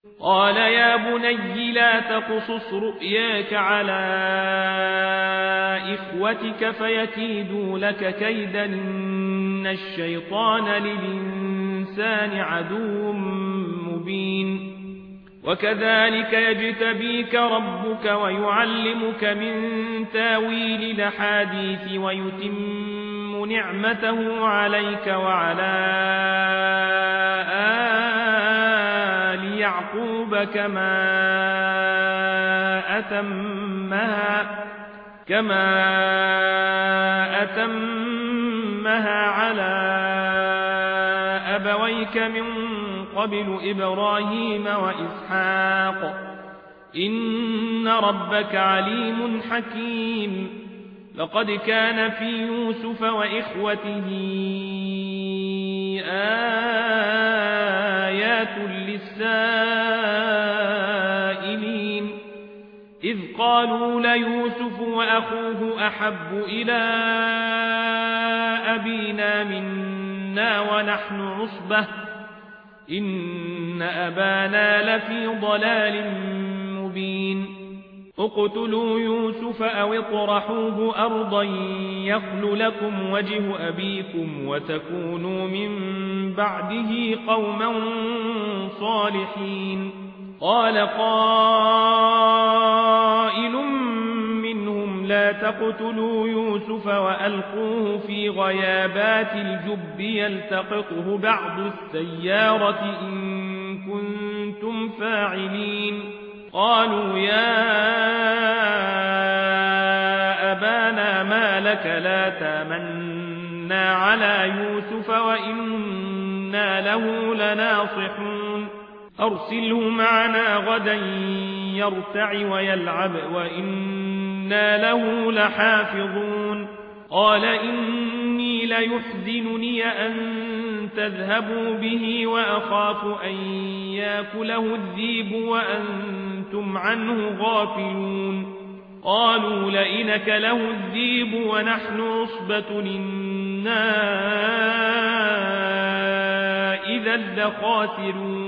قال يا بني لا تقصص رؤياك على إخوتك فيكيدوا لك كيدا إن الشيطان للإنسان عدو مبين وكذلك يجتبيك ربك ويعلمك من تاويل الأحاديث ويتم نعمته عليك وعلى آل يعقوب كما أتمها على أبويك من قبل إبراهيم وإسحاق إن ربك عليم حكيم لقد كان في يوسف وإخوته آيات للسائلين إذ قالوا ليوسف وأخوه أحب إلى أبينا منا ونحن عصبة إن أبانا لفي ضلال مبين اقتلوا يوسف أو اطرحوه أرضا يخل لكم وجه أبيكم وتكونوا من بعده قوما صالحين قال قائل منهم لا تقتلوا يوسف وألقوه في غيابات الجب يلتقطه بعض السيارة إن كنتم فاعلين قالوا يا أبانا ما لك لا تامنا على يوسف وإنا له لناصحون أرسله معنا غدا يرتع ويلعب وإنا له لحافظون قال إني ليحزنني أن تذهبوا به وأخاف أن يأكله الذئب وأنتم عنه غافلون قالوا لئن أكله الذئب ونحن عصبة إنا إذا لخاسرون